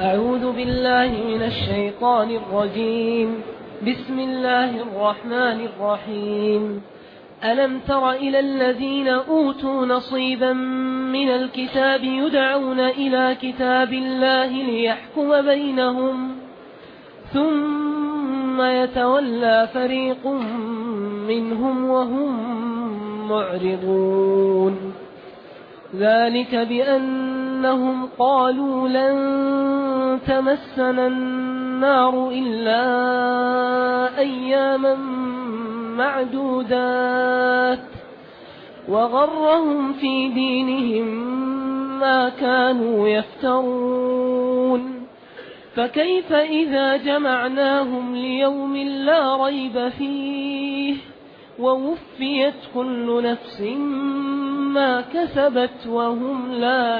أعوذ بالله من الشيطان الرجيم. بسم الله الرحمن الرحيم. ألم تر إلى الذين أوتوا نصيبا من الكتاب يدعون إلى كتاب الله ليحكم بينهم ثم يتولى فريق منهم وهم معرضون. ذلك بأنهم قالوا لن تمسنا النار إلا أياما معدودات وغرهم في دينهم ما كانوا يفترون. فكيف إذا جمعناهم ليوم لا ريب فيه ووفيت كل نفس ما كسبت وهم لا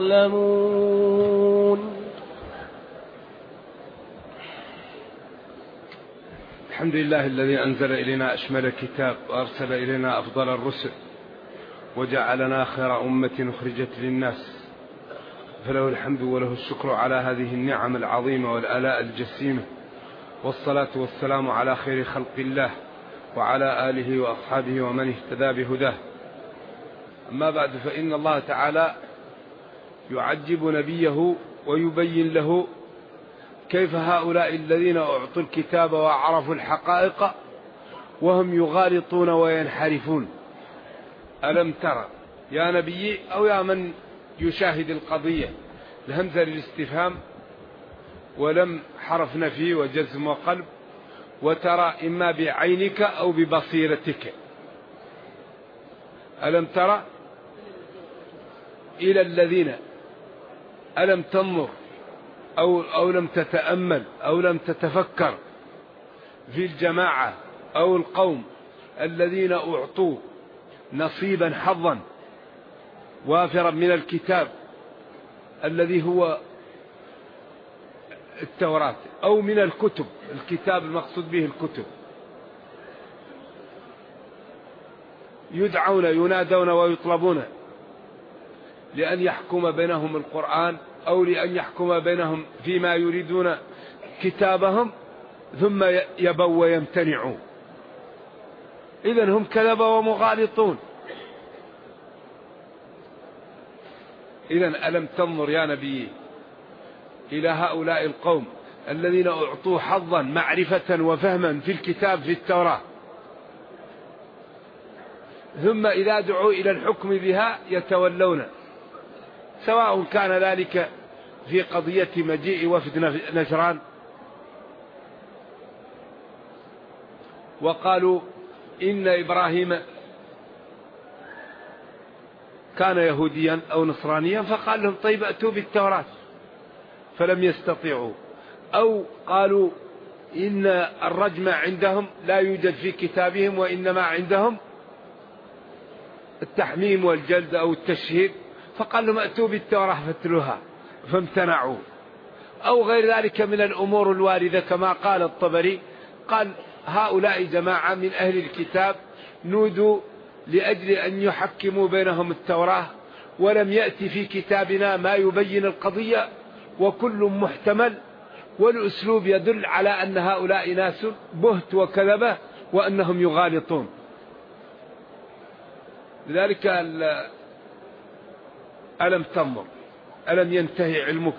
يظلمون. الحمد لله الذي أنزل إلينا أشمل الكتاب وأرسل إلينا أفضل الرسل وجعلنا خير أمة أخرجت للناس، فله الحمد وله الشكر على هذه النعم العظيمة والآلاء الجسيمة، والصلاة والسلام على خير خلق الله وعلى آله وأصحابه ومن اهتدى بهداه. أما بعد، فإن الله تعالى يعجب نبيه ويبين له كيف هؤلاء الذين أعطوا الكتاب وعرفوا الحقائق وهم يغالطون وينحرفون. ألم ترى يا نبي أو يا من يشاهد القضية، الهمزة للاستفهام ولم حرف نفي وجزم وقلب، وترى إما بعينك أو ببصيرتك. ألم ترى إلى الذين، ألم تنظر أو لم تتأمل أو لم تتفكر في الجماعة أو القوم الذين أعطوا نصيبا حظا وافرا من الكتاب الذي هو التوراة، أو من الكتب، الكتاب المقصود به الكتب، يدعون ينادون ويطلبون لأن يحكم بينهم القرآن أو لأن يحكم بينهم فيما يريدون كتابهم، ثم يبوا ويمتنعوا. إذن هم كذبة ومغالطون. إذن ألم تنظر يا نبي إلى هؤلاء القوم الذين أعطوا حظا معرفة وفهما في الكتاب في التوراة، ثم إذا دعوا إلى الحكم بها يتولون، سواء كان ذلك في قضية مجيء وفد نجران وقالوا إن إبراهيم كان يهوديا أو نصرانيا، فقال لهم طيب أتوا بالتوراة فلم يستطيعوا، أو قالوا إن الرجم عندهم لا يوجد في كتابهم وإنما عندهم التحميم والجلد أو التشهيد، فقال لهم أتوا بالتوراة فاتلوها فامتنعوا، أو غير ذلك من الأمور الواردة. كما قال الطبري قال هؤلاء جماعة من أهل الكتاب نودوا لأجل أن يحكموا بينهم التوراة، ولم يأتي في كتابنا ما يبين القضية، وكل محتمل، والأسلوب يدل على أن هؤلاء ناس بهت وكذبة وأنهم يغالطون. لذلك ألم تنظر، ألم ينتهي علمك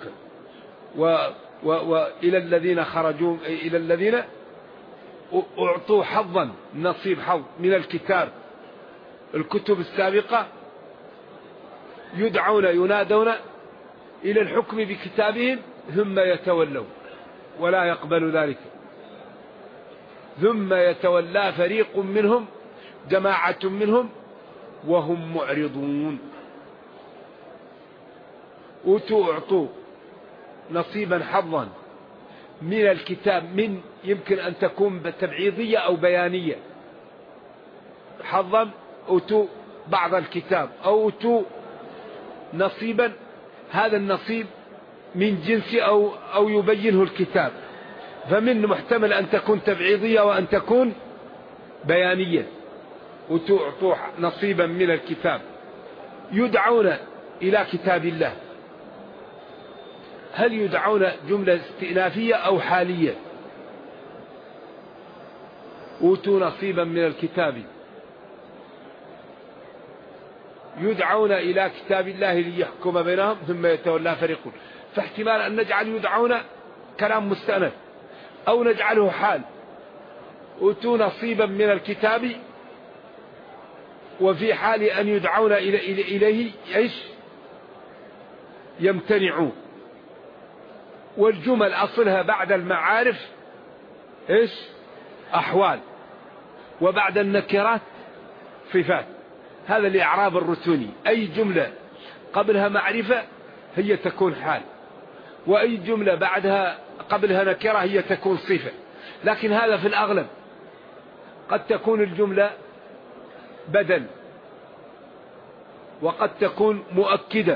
وإلى الذين خرجوا، إلى الذين أعطوا حظا، نصيب حظ من الكتاب، الكتب السابقة، يدعون ينادون إلى الحكم بكتابهم ثم يتولوا ولا يقبل ذلك، ثم يتولى فريق منهم، جماعة منهم، وهم معرضون. أعطوا نصيبا حظا من الكتاب، من يمكن أن تكون تبعيضية أو بيانية. حظا أوتوا بعض الكتاب أو أوتوا نصيبا، هذا النصيب من جنس أو يبينه الكتاب، فمن محتمل أن تكون تبعيضية وأن تكون بيانية. وتعطوا نصيبا من الكتاب يدعون إلى كتاب الله هل يدعون جملة استئنافية أو حالية؟ أوتوا نصيبا من الكتاب، يدعون إلى كتاب الله ليحكم بينهم ثم يتولى فريق. فاحتمال أن نجعل يدعون كلام مستأنف، أو نجعله حال، أوتوا نصيبا من الكتاب، وفي حال أن يدعون إليه إيش؟ يمتنعون. والجمل أصلها بعد المعارف إيش؟ أحوال، وبعد النكرات صفات. هذا الإعراب الرسولي، أي جملة قبلها معرفة هي تكون حال، وأي جملة بعدها قبلها نكرة هي تكون صفة. لكن هذا في الأغلب، قد تكون الجملة بدل، وقد تكون مؤكدة،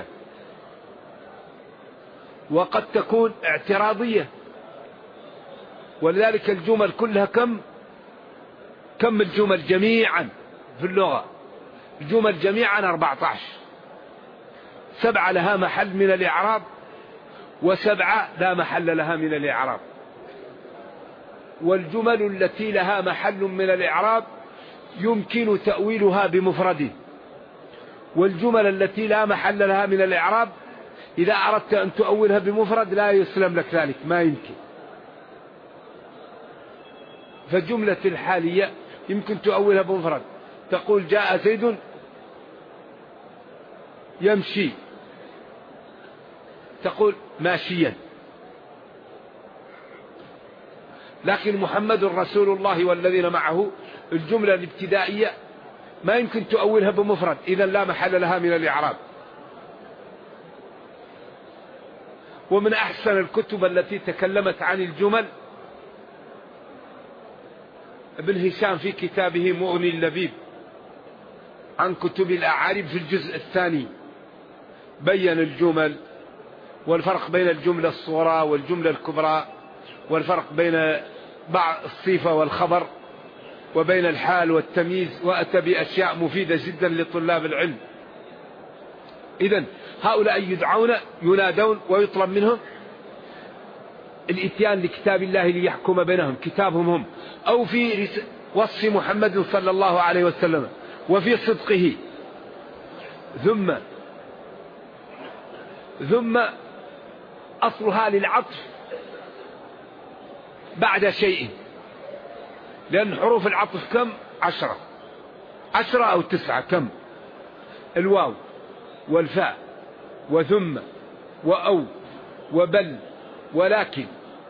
وقد تكون اعتراضية. ولذلك الجمل كلها كم الجمل جميعا في اللغة؟ الجمل جميعا 14، 7 لها محل من الإعراب، و7 لا محل لها من الإعراب. والجمل التي لها محل من الإعراب يمكن تأويلها بمفرده، والجمل التي لا محل لها من الإعراب إذا أردت أن تؤولها بمفرد لا يسلم لك ذلك، ما يمكن. فجملة الحالية يمكن تؤولها بمفرد، تقول جاء زيد يمشي، تقول ماشيا. لكن محمد رسول الله والذين معه، الجملة الابتدائية ما يمكن تؤولها بمفرد، إذا لا محل لها من الإعراب. ومن أحسن الكتب التي تكلمت عن الجمل ابن هشام في كتابه مغني اللبيب عن كتب الأعارب في الجزء الثاني، بين الجمل والفرق بين الجملة الصغرى والجملة الكبرى، والفرق بين بعض الصفة والخبر، وبين الحال والتمييز، وأتى بأشياء مفيدة جدا لطلاب العلم. إذن هؤلاء يدعون ينادون ويطلب منهم الاتيان لكتاب الله ليحكم بينهم، كتابهم هم، أو في وصف محمد صلى الله عليه وسلم وفي صدقه. ثم أصلها للعطف بعد شيء، لأن حروف العطف كم؟ 10 أو 9، كم؟ الواو والفاء وثم وأو وبل ولكن.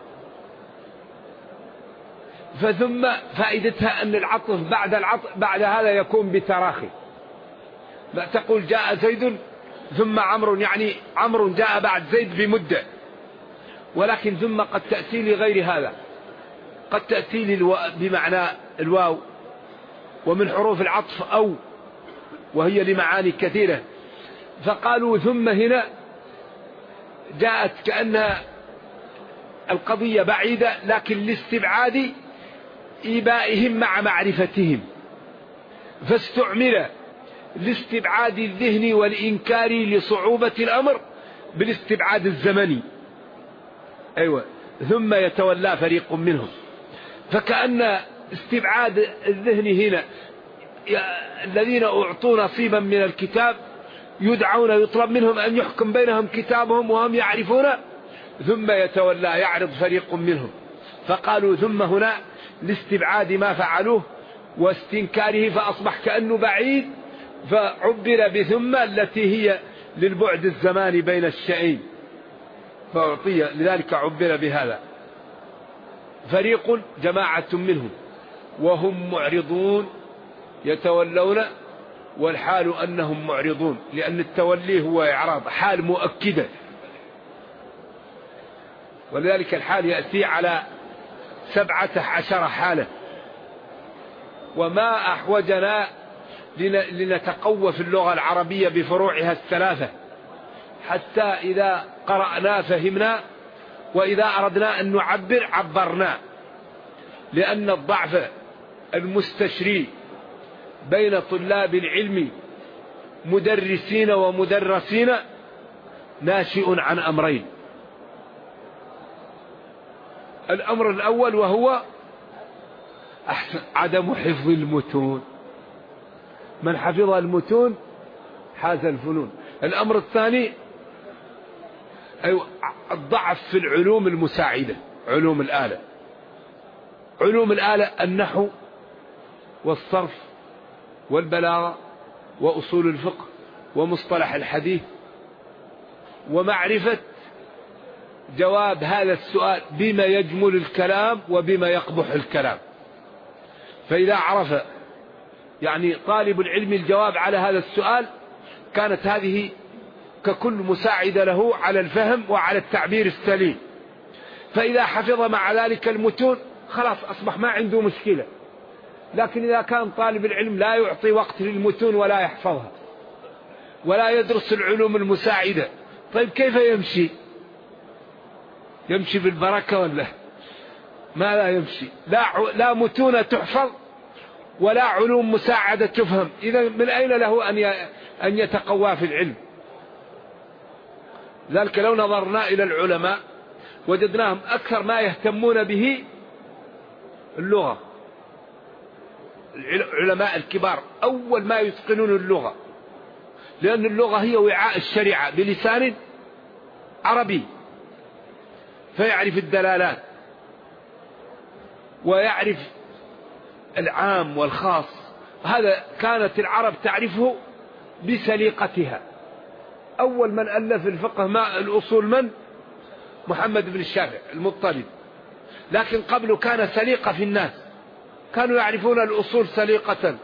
فثم فائدتها أن العطف بعد هذا يكون بتراخي. لا تقول جاء زيد ثم عمرو، يعني عمرو جاء بعد زيد بمدة، ولكن ثم قد تأتي لغير هذا، قد تأتي بمعنى الواو. ومن حروف العطف أو، وهي لمعاني كثيرة. فقالوا ثم هنا جاءت كأنها القضية بعيدة، لكن لاستبعاد إيبائهم مع معرفتهم، فاستعمل لاستبعاد الذهن والإنكار لصعوبة الأمر بالاستبعاد الزمني. أيوة، ثم يتولى فريق منهم. فكأن استبعاد الذهن هنا، الذين أعطوا نصيبا من الكتاب يدعون يطلب منهم أن يحكم بينهم كتابهم وهم يعرفون، ثم يتولى يعرض فريق منهم. فقالوا ثم هنا لاستبعاد ما فعلوه واستنكاره، فأصبح كأنه بعيد، فعبر بثم التي هي للبعد الزماني بين الشيئين، فأعطي لذلك عبر بهذا. فريق جماعة منهم وهم معرضون يتولون، والحال أنهم معرضون، لأن التولي هو إعراض، حال مؤكدة. ولذلك الحال يأتي على 17 حالة. وما أحوجنا لنتقوى في اللغة العربية بفروعها 3، حتى إذا قرأنا فهمنا، وإذا أردنا أن نعبر عبرنا. لأن الضعف المستشري بين طلاب العلم مدرسين ومدرسين ناشئ عن أمرين: الأمر الأول وهو عدم حفظ المتون. من حفظ المتون حاز الفنون. الأمر الثاني الضعف في العلوم المساعدة، علوم الآلة. علوم الآلة النحو والصرف والبلاغة وأصول الفقه ومصطلح الحديث، ومعرفة جواب هذا السؤال بما يجمل الكلام وبما يقبح الكلام. فإذا عرف يعني طالب العلم الجواب على هذا السؤال كانت هذه ككل مساعدة له على الفهم وعلى التعبير السليم. فإذا حفظ مع ذلك المتون خلاص أصبح ما عنده مشكلة. لكن إذا كان طالب العلم لا يعطي وقت للمتون ولا يحفظها ولا يدرس العلوم المساعدة، طيب كيف يمشي؟ يمشي بالبركة ولا ما لا يمشي؟ لا متون تحفظ ولا علوم مساعدة تفهم. إذا من أين له أن يتقوى في العلم؟ ذلك لو نظرنا إلى العلماء وجدناهم أكثر ما يهتمون به اللغة. العلماء الكبار أول ما يتقنون اللغة، لأن اللغة هي وعاء الشريعة بلسان عربي، فيعرف الدلالات ويعرف العام والخاص. هذا كانت العرب تعرفه بسليقتها. أول من ألف الفقه ما الأصول من؟ محمد بن الشافعي المطلب. لكن قبله كان سليقة في الناس، كانوا يعرفون الأصول سليقة.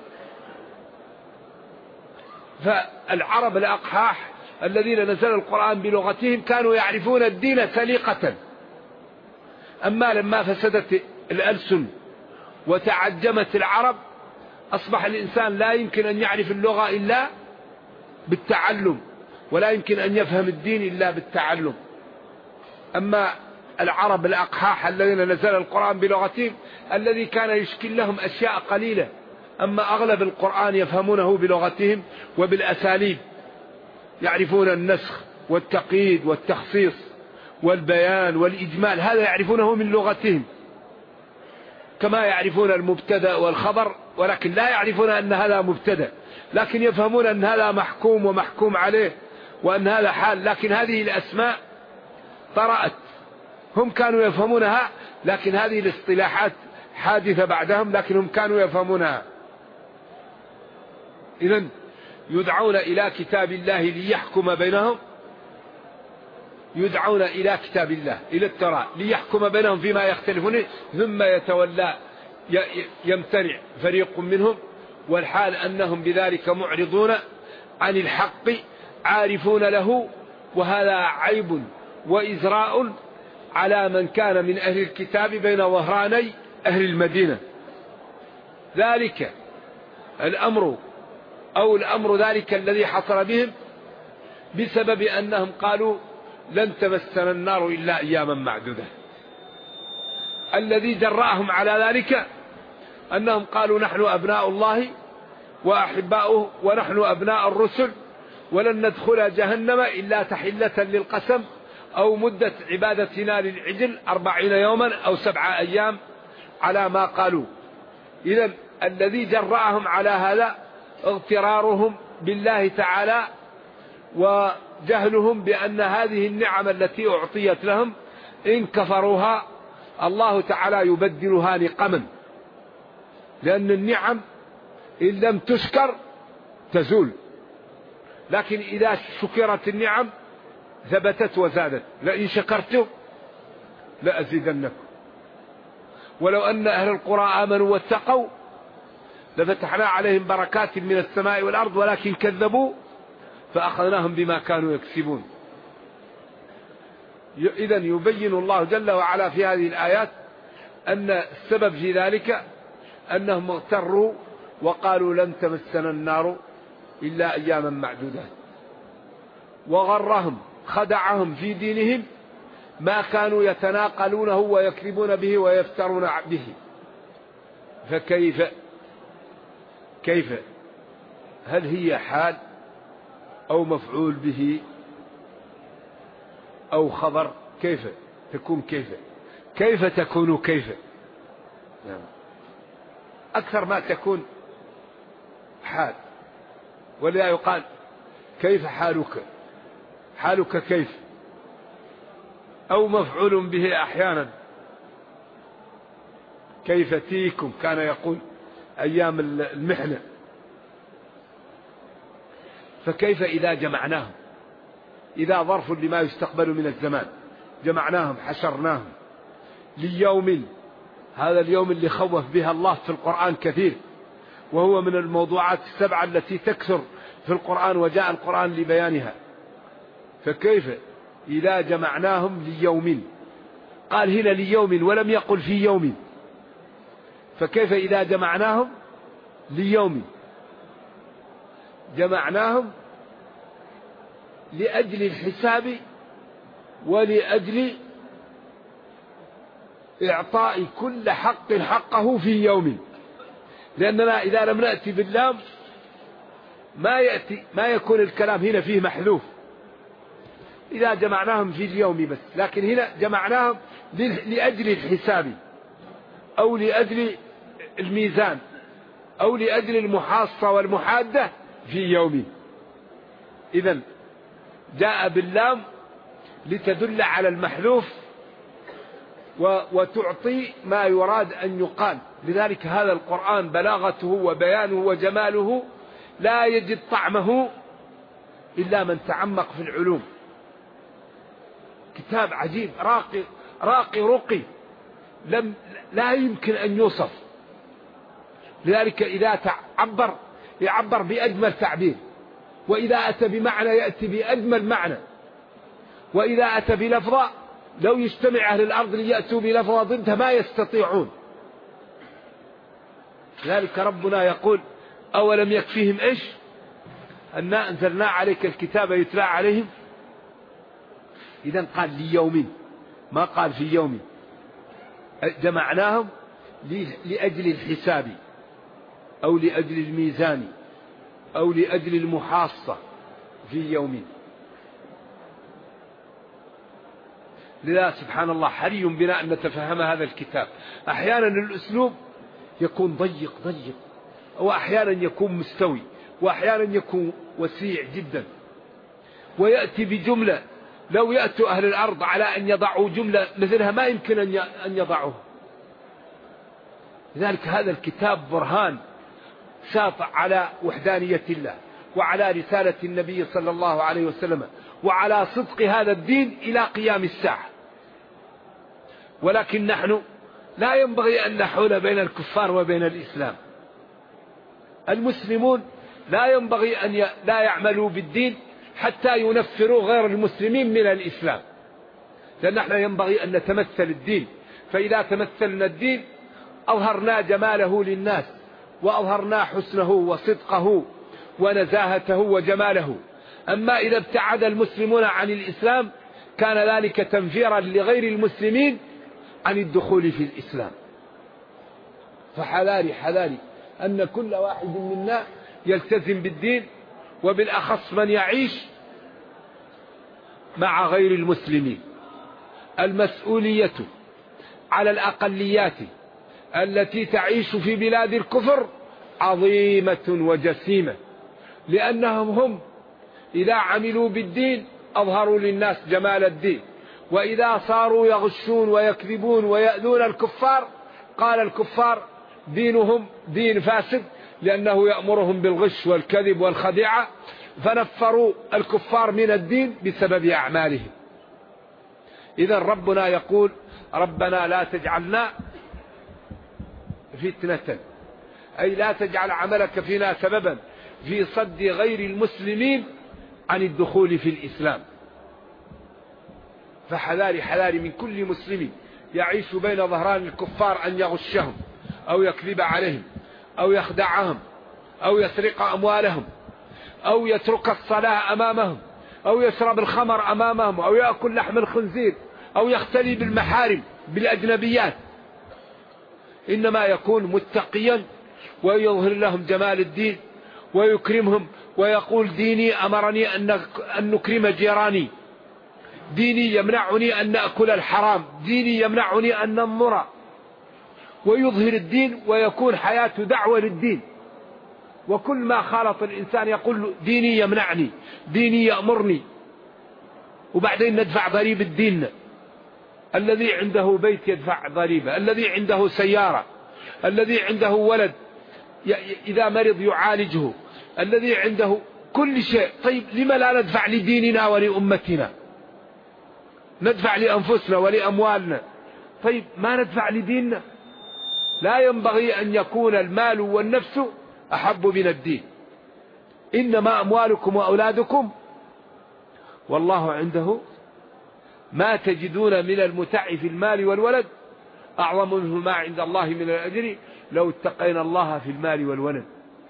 فالعرب الأقحاح الذين نزل القرآن بلغتهم كانوا يعرفون الدين سليقة. أما لما فسدت الألسن وتعجمت العرب أصبح الإنسان لا يمكن أن يعرف اللغة إلا بالتعلم، ولا يمكن أن يفهم الدين إلا بالتعلم. أما العرب الأقحاح الذين نزل القرآن بلغتهم الذي كان يشكل لهم أشياء قليلة، أما أغلب القرآن يفهمونه بلغتهم وبالأساليب، يعرفون النسخ والتقييد والتخصيص والبيان والإجمال، هذا يعرفونه من لغتهم، كما يعرفون المبتدأ والخبر، ولكن لا يعرفون أن هذا مبتدأ، لكن يفهمون أن هذا محكوم ومحكوم عليه وأن هذا حال. لكن هذه الأسماء طرأت، هم كانوا يفهمونها، لكن هذه الاصطلاحات حادثة بعدهم، لكنهم كانوا يفهمونها. إذن يدعون إلى كتاب الله ليحكم بينهم، يدعون إلى كتاب الله إلى التوراة ليحكم بينهم فيما يختلفون، ثم يتولى يمتنع فريق منهم، والحال أنهم بذلك معرضون عن الحق عارفون له. وهذا عيب وإزراء على من كان من أهل الكتاب بين ظهراني أهل المدينة. ذلك الأمر أو الأمر ذلك الذي حصل بهم بسبب أنهم قالوا لن تمسنا النار إلا أياما معدودة. الذي جرأهم على ذلك أنهم قالوا نحن أبناء الله وأحباؤه ونحن أبناء الرسل ولن ندخل جهنم إلا تحلة للقسم أو مدة عبادتنا للعجل 40 يوما أو 7 أيام على ما قالوا. إذن الذي جرأهم على هذا اغترارهم بالله تعالى وجهلهم بأن هذه النعم التي أعطيت لهم إن كفروها الله تعالى يبدلها نقما، لأن النعم إن لم تشكر تزول، لكن إذا شكرت النعم ثبتت وزادت. لئن شكرتم لأزيدنكم ولو أن أهل القرى آمنوا واتقوا لفتحنا عليهم بركات من السماء والأرض ولكن كذبوا فأخذناهم بما كانوا يكسبون. إذن يبين الله جل وعلا في هذه الآيات أن السبب في ذلك أنهم اغتروا وقالوا لن تمسنا النار إلا أياما معدودات، وغرهم خدعهم في دينهم ما كانوا يتناقلونه ويكذبون به ويفترون به. فكيف هل هي حال أو مفعول به أو خبر؟ كيف تكون؟ كيف تكون كيف أكثر ما تكون حال، ولا يقال كيف حالك، حالك كيف، أو مفعول به أحيانا كيف تيكم كان يقول أيام المحنة. فكيف إذا جمعناهم، إذا ظرف لما يستقبل من الزمان، جمعناهم حشرناهم ليوم، هذا اليوم اللي خوف بها الله في القرآن كثير، وهو من الموضوعات السبعة التي تكثر في القرآن وجاء القرآن لبيانها. فكيف إذا جمعناهم ليوم، قال هنا ليوم ولم يقل في يوم، فكيف إذا جمعناهم ليوم، جمعناهم لأجل الحساب ولأجل إعطاء كل حق حقه في يوم، لأننا إذا لم نأتي باللام ما يكون الكلام هنا فيه محذوف، إذا جمعناهم في اليوم بس، لكن هنا جمعناهم لأجل الحساب أو لأجل الميزان أو لأجل المحاصة والمحادة في يوم. إذن جاء باللام لتدل على المحذوف وتعطي ما يراد أن يقال. لذلك هذا القرآن بلاغته وبيانه وجماله لا يجد طعمه إلا من تعمق في العلوم. كتاب عجيب راقي لا يمكن أن يوصف. لذلك إذا يعبر بأجمل تعبير، وإذا أتى بمعنى يأتي بأجمل معنى، وإذا أتى بلفظة لو يجتمع أهل الأرض ليأتوا بلفظة ضدها ما يستطيعون. لذلك ربنا يقول أولم يكفيهم إيش أنا أنزلنا عليك الكتاب يتلى عليهم. إذن قال ليوم، ما قال في يوم. جمعناهم لأجل الحساب أو لأجل الميزان أو لأجل المحاصة في يوم. لذا سبحان الله حري بنا أن نتفهم هذا الكتاب. أحيانا الأسلوب يكون ضيق وأحيانا يكون مستوي وأحيانا يكون وسيع جدا، ويأتي بجملة لو يأتوا أهل الأرض على أن يضعوا جملة مثلها ما يمكن أن يضعوها. لذلك هذا الكتاب برهان ساطع على وحدانية الله وعلى رسالة النبي صلى الله عليه وسلم وعلى صدق هذا الدين إلى قيام الساعة. ولكن نحن لا ينبغي أن نحول بين الكفار وبين الإسلام. المسلمون لا ينبغي أن لا يعملوا بالدين حتى ينفروا غير المسلمين من الإسلام، لأن نحن ينبغي أن نتمثل الدين. فإذا تمثلنا الدين أظهرنا جماله للناس وأظهرنا حسنه وصدقه ونزاهته وجماله. أما إذا ابتعد المسلمون عن الإسلام كان ذلك تنفيرا لغير المسلمين عن الدخول في الإسلام. فحذاري أن كل واحد منا يلتزم بالدين، وبالأخص من يعيش مع غير المسلمين. المسؤولية على الأقليات التي تعيش في بلاد الكفر عظيمة وجسيمة، لأنهم هم إذا عملوا بالدين أظهروا للناس جمال الدين، وإذا صاروا يغشون ويكذبون ويأذون الكفار قال الكفار دينهم دين فاسد، لأنه يأمرهم بالغش والكذب والخديعة، فنفروا الكفار من الدين بسبب أعمالهم. إذا ربنا يقول ربنا لا تجعلنا فتنة، أي لا تجعل عملك فينا سببا في صد غير المسلمين عن الدخول في الإسلام. فحذاري من كل مسلم يعيش بين ظهران الكفار أن يغشهم أو يكذب عليهم أو يخدعهم أو يسرق أموالهم أو يترك الصلاة أمامهم أو يشرب الخمر أمامهم أو يأكل لحم الخنزير أو يختلي بالمحارم بالأجنبيات. إنما يكون متقيا ويظهر لهم جمال الدين ويكرمهم ويقول ديني أمرني أن نكرم جيراني، ديني يمنعني أن نأكل الحرام، ديني يمنعني أن ننظر، ويظهر الدين ويكون حياته دعوة للدين. وكل ما خالط الإنسان يقول ديني يمنعني، ديني يأمرني، وبعدين ندفع ضريبة ديننا. الذي عنده بيت يدفع ضريبة، الذي عنده سيارة، الذي عنده ولد إذا مرض يعالجه، الذي عنده كل شيء. طيب لما لا ندفع لديننا ولأمتنا؟ ندفع لأنفسنا ولأموالنا، طيب ما ندفع لديننا؟ لا ينبغي أن يكون المال والنفس أحب من الدين. إنما أموالكم وأولادكم والله عنده ما تجدون من المتع في المال والولد أعظم منه ما عند الله من الأجر لو اتقينا الله في المال والولد.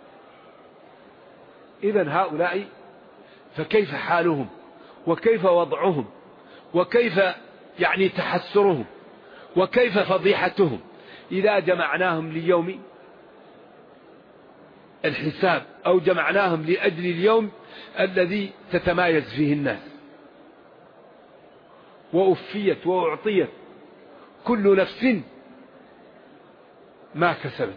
إذن هؤلاء فكيف حالهم وكيف وضعهم وكيف يعني تحسرهم وكيف فضيحتهم إذا جمعناهم ليوم الحساب أو جمعناهم لأجل اليوم الذي تتمايز فيه الناس. وأفيت وأعطيت كل نفس ما كسبت،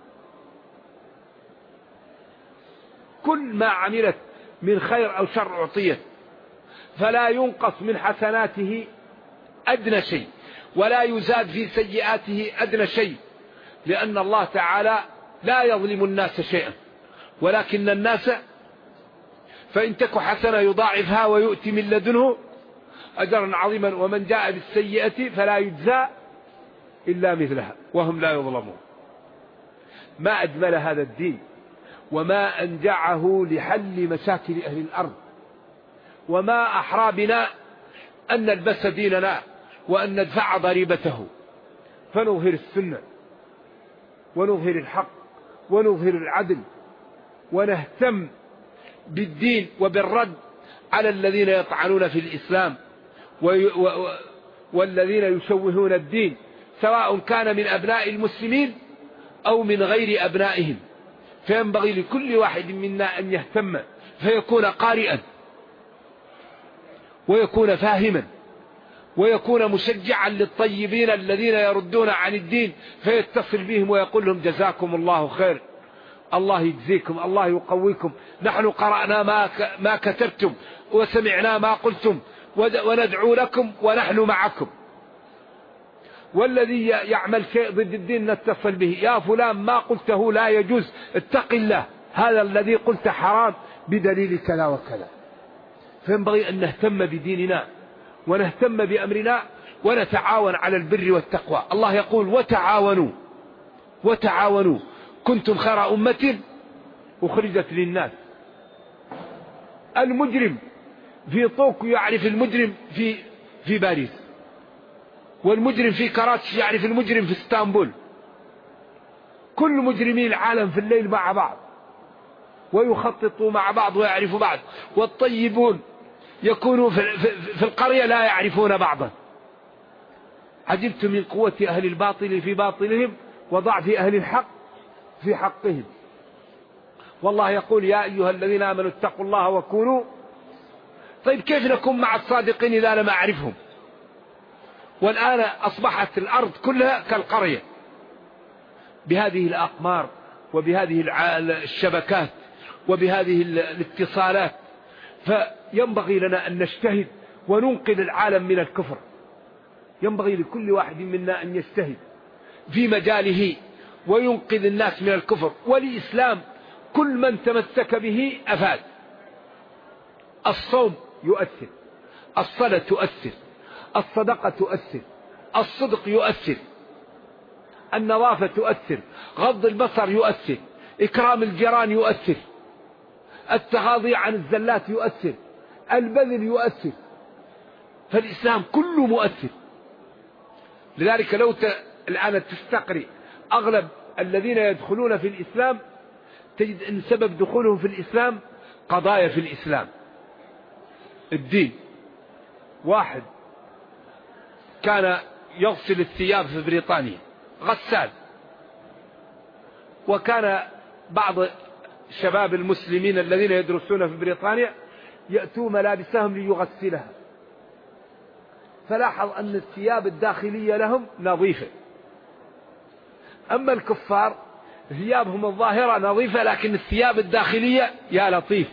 كل ما عملت من خير أو شر أعطيت، فلا ينقص من حسناته أدنى شيء ولا يزاد في سيئاته أدنى شيء، لأن الله تعالى لا يظلم الناس شيئا، ولكن الناس فإن تك حسنة يضاعفها ويؤتي من لدنه أجرا عظيما، ومن جاء بالسيئة فلا يجزى إلا مثلها وهم لا يظلمون. ما أجمل هذا الدين وما أنجعه لحل مشاكل أهل الأرض، وما أحرى بنا أن نلبس ديننا وأن ندفع ضريبته، فنظهر السنة ونظهر الحق ونظهر العدل ونهتم بالدين وبالرد على الذين يطعنون في الإسلام والذين يشوهون الدين، سواء كان من أبناء المسلمين أو من غير أبنائهم. فينبغي لكل واحد منا أن يهتم فيكون قارئا ويكون فاهما ويكون مشجعا للطيبين الذين يردون عن الدين، فيتصل بهم ويقول لهم جزاكم الله خير، الله يجزيكم، الله يقويكم، نحن قرأنا ما كتبتم وسمعنا ما قلتم وندعو لكم ونحن معكم. والذي يعمل شيء ضد الدين نتصل به، يا فلان ما قلته لا يجوز، اتق الله، هذا الذي قلت حرام بدليل كذا وكذا. فينبغي أن نهتم بديننا ونهتم بأمرنا ونتعاون على البر والتقوى. الله يقول وتعاونوا كنتم خير أمة أخرجت للناس. المجرم في طوكيو يعرف المجرم في باريس، والمجرم في كراتش يعرف المجرم في اسطنبول. كل مجرمي العالم في الليل مع بعض ويخططوا مع بعض ويعرفوا بعض، والطيبون يكونوا في القرية لا يعرفون بعضا. عجبت من قوة أهل الباطل في باطلهم وضعف أهل الحق في حقهم. والله يقول يا أيها الذين آمنوا اتقوا الله وكونوا. طيب كيف نكون مع الصادقين إذا لم أعرفهم؟ والآن أصبحت الأرض كلها كالقرية بهذه الأقمار وبهذه الشبكات وبهذه الاتصالات. فينبغي لنا أن نجتهد وننقذ العالم من الكفر. ينبغي لكل واحد منا أن يجتهد في مجاله وينقذ الناس من الكفر. والإسلام كل من تمسك به أفاد. الصوم يؤثر، الصلاة تؤثر، الصدقة تؤثر، الصدق يؤثر، النظافة تؤثر، غض البصر يؤثر، إكرام الجيران يؤثر، التغاضي عن الزلات يؤثر، البذل يؤثر. فالإسلام كله مؤثر. لذلك لو الآن تستقري أغلب الذين يدخلون في الإسلام تجد أن سبب دخولهم في الإسلام قضايا في الإسلام. الدين، واحد كان يغسل الثياب في بريطانيا غسال، وكان بعض شباب المسلمين الذين يدرسون في بريطانيا يأتوا ملابسهم ليغسلها، فلاحظ أن الثياب الداخلية لهم نظيفة. أما الكفار ثيابهم الظاهرة نظيفة لكن الثياب الداخلية يا لطيف.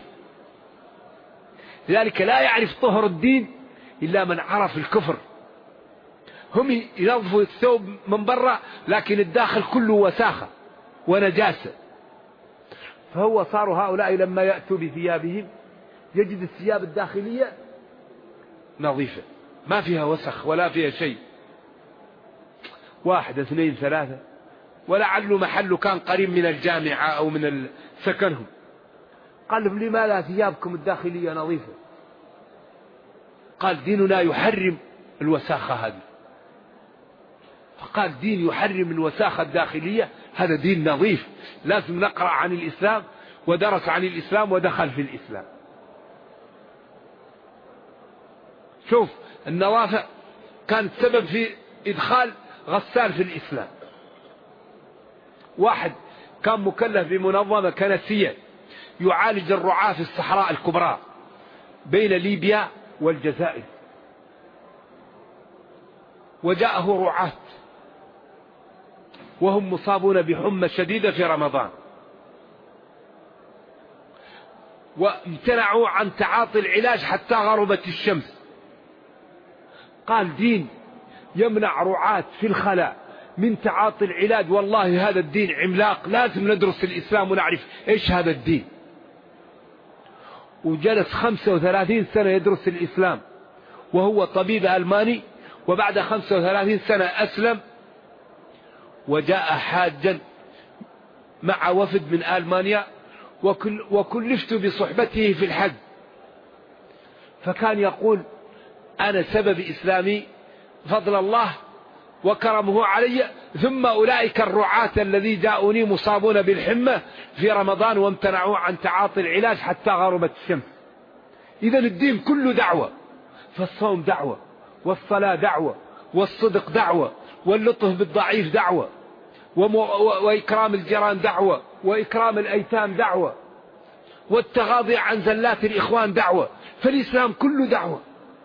لذلك لا يعرف طهر الدين إلا من عرف الكفر. هم ينظفوا الثوب من برا لكن الداخل كله وساخة ونجاسة. فهو صاروا هؤلاء لما يأتوا بثيابهم يجد الثياب الداخلية نظيفة ما فيها وسخ ولا فيها شيء. 1 2 3 ولعله محله كان قريب من الجامعة أو من سكنهم. قال لهم لماذا ثيابكم الداخلية نظيفة؟ قال ديننا يحرم الوساخة هذه. فقال دين يحرم الوساخة الداخلية، هذا دين نظيف لازم نقرأ عن الإسلام. ودرس عن الإسلام ودخل في الإسلام. شوف النظافة كانت سبب في إدخال غسال في الإسلام. واحد كان مكلف بمنظمة كنسية يعالج الرعاة في الصحراء الكبرى بين ليبيا والجزائر، وجاءه رعاة وهم مصابون بحمى شديدة في رمضان، وامتنعوا عن تعاطي العلاج حتى غربت الشمس. قال دين يمنع رعاة في الخلاء من تعاطي العلاج، والله هذا الدين عملاق، لازم ندرس الإسلام ونعرف إيش هذا الدين. وجلس 35 سنة يدرس الإسلام وهو طبيب ألماني، وبعد 35 سنة أسلم وجاء حاجا مع وفد من ألمانيا، وكلفت بصحبته في الحج. فكان يقول أنا سبب إسلامي فضل الله وكرمه علي، ثم أولئك الرعاة الذي جاءوني مصابون بالحمى في رمضان وامتنعوا عن تعاطي العلاج حتى غربت الشمس. إذا الدين كله دعوة، فالصوم دعوة، والصلاة دعوة، والصدق دعوة، واللطف بالضعيف دعوة، وإكرام الجيران دعوة، وإكرام الأيتام دعوة، والتغاضي عن زلات الإخوان دعوة. فالإسلام كله دعوة.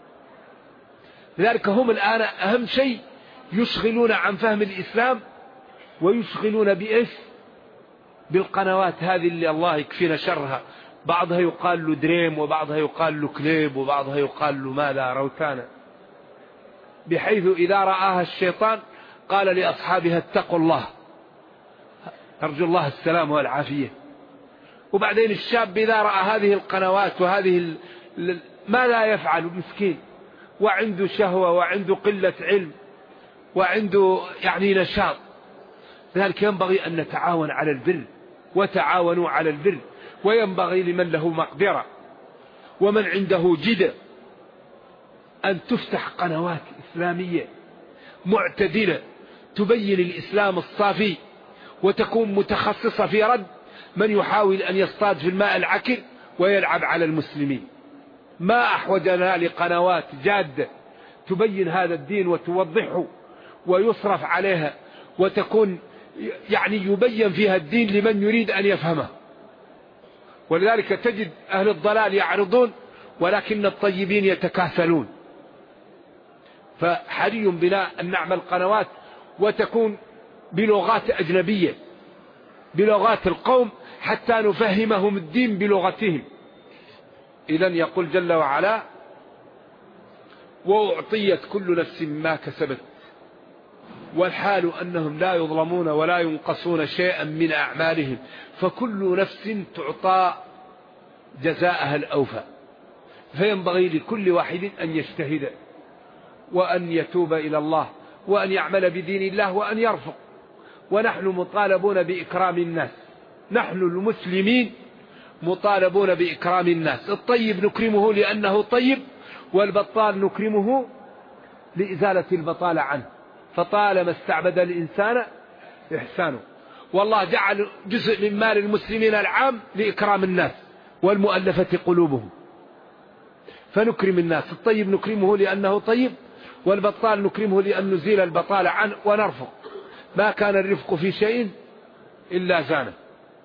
لذلك هم الآن أهم شيء يشغلون عن فهم الإسلام، ويشغلون بإيش؟ بالقنوات هذه اللي الله يكفينا شرها. بعضها يقال له دريم، وبعضها يقال له كليب، وبعضها يقال له ماذا روتانا، بحيث إذا رآها الشيطان قال لأصحابها اتقوا الله، أرجو الله السلام والعافية. وبعدين الشاب إذا رأى هذه القنوات وهذه ماذا يفعل؟ مسكين، وعنده شهوة وعنده قلة علم وعنده نشاط. لذلك ينبغي أن نتعاون على البر، وتعاونوا على البر. وينبغي لمن له مقدرة ومن عنده جدة أن تفتح قنوات إسلامية معتدلة تبين الإسلام الصافي، وتكون متخصصة في رد من يحاول أن يصطاد في الماء العكر ويلعب على المسلمين. ما أحوجنا لقنوات جادة تبين هذا الدين وتوضحه ويصرف عليها، وتكون يبين فيها الدين لمن يريد أن يفهمه. ولذلك تجد أهل الضلال يعرضون ولكن الطيبين يتكاسلون. فحري بنا أن نعمل قنوات وتكون بلغات أجنبية، بلغات القوم، حتى نفهمهم الدين بلغتهم. إذن يقول جل وعلا وأعطيت كل نفس ما كسبت، والحال أنهم لا يظلمون ولا ينقصون شيئا من أعمالهم، فكل نفس تعطى جزاءها الأوفى. فينبغي لكل واحد أن يجتهد وأن يتوب إلى الله وأن يعمل بدين الله وأن يرفق. ونحن مطالبون بإكرام الناس، نحن المسلمين مطالبون بإكرام الناس. الطيب نكرمه لأنه طيب، والبطال نكرمه لإزالة البطالة عنه. فطالما استعبد الإنسان إحسانه. والله جعل جزء من مال المسلمين العام لإكرام الناس والمؤلفة قلوبهم، فنكرم الناس. الطيب نكرمه لأنه طيب، والبطال نكرمه لأن نزيل البطالة عنه ونرفق. ما كان الرفق في شيء إلا زانه.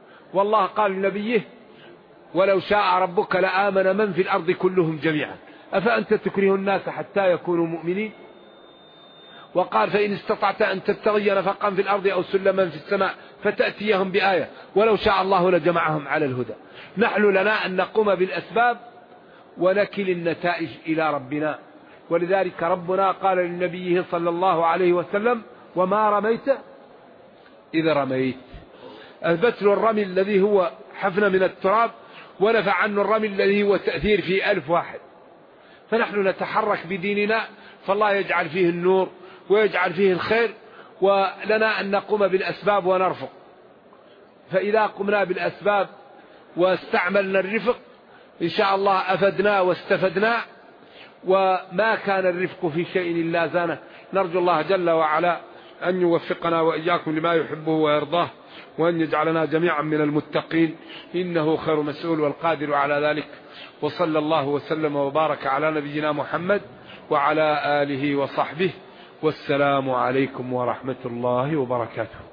والله قال لنبيه ولو شاء ربك لآمن من في الأرض كلهم جميعا أفأنت تكره الناس حتى يكونوا مؤمنين؟ وقال فإن استطعت أن تبتغي نفقا في الأرض أو سلما في السماء فتأتيهم بآية ولو شاء الله لجمعهم على الهدى. نحن لنا أن نقوم بالأسباب ونكل النتائج إلى ربنا. ولذلك ربنا قال لنبيه صلى الله عليه وسلم وما رميت إذا رميت. أثبت له الرمي الذي هو حفنة من التراب، ونفع عنه الرمي الذي هو تأثير في 1000 واحد. فنحن نتحرك بديننا فالله يجعل فيه النور ويجعل فيه الخير، ولنا أن نقوم بالأسباب ونرفق. فإذا قمنا بالأسباب واستعملنا الرفق إن شاء الله أفدنا واستفدنا، وما كان الرفق في شيء إلا زانه. نرجو الله جل وعلا أن يوفقنا وإياكم لما يحبه ويرضاه، وأن يجعلنا جميعا من المتقين، إنه خير مسؤول والقادر على ذلك. وصلى الله وسلم وبارك على نبينا محمد وعلى آله وصحبه، والسلام عليكم ورحمة الله وبركاته.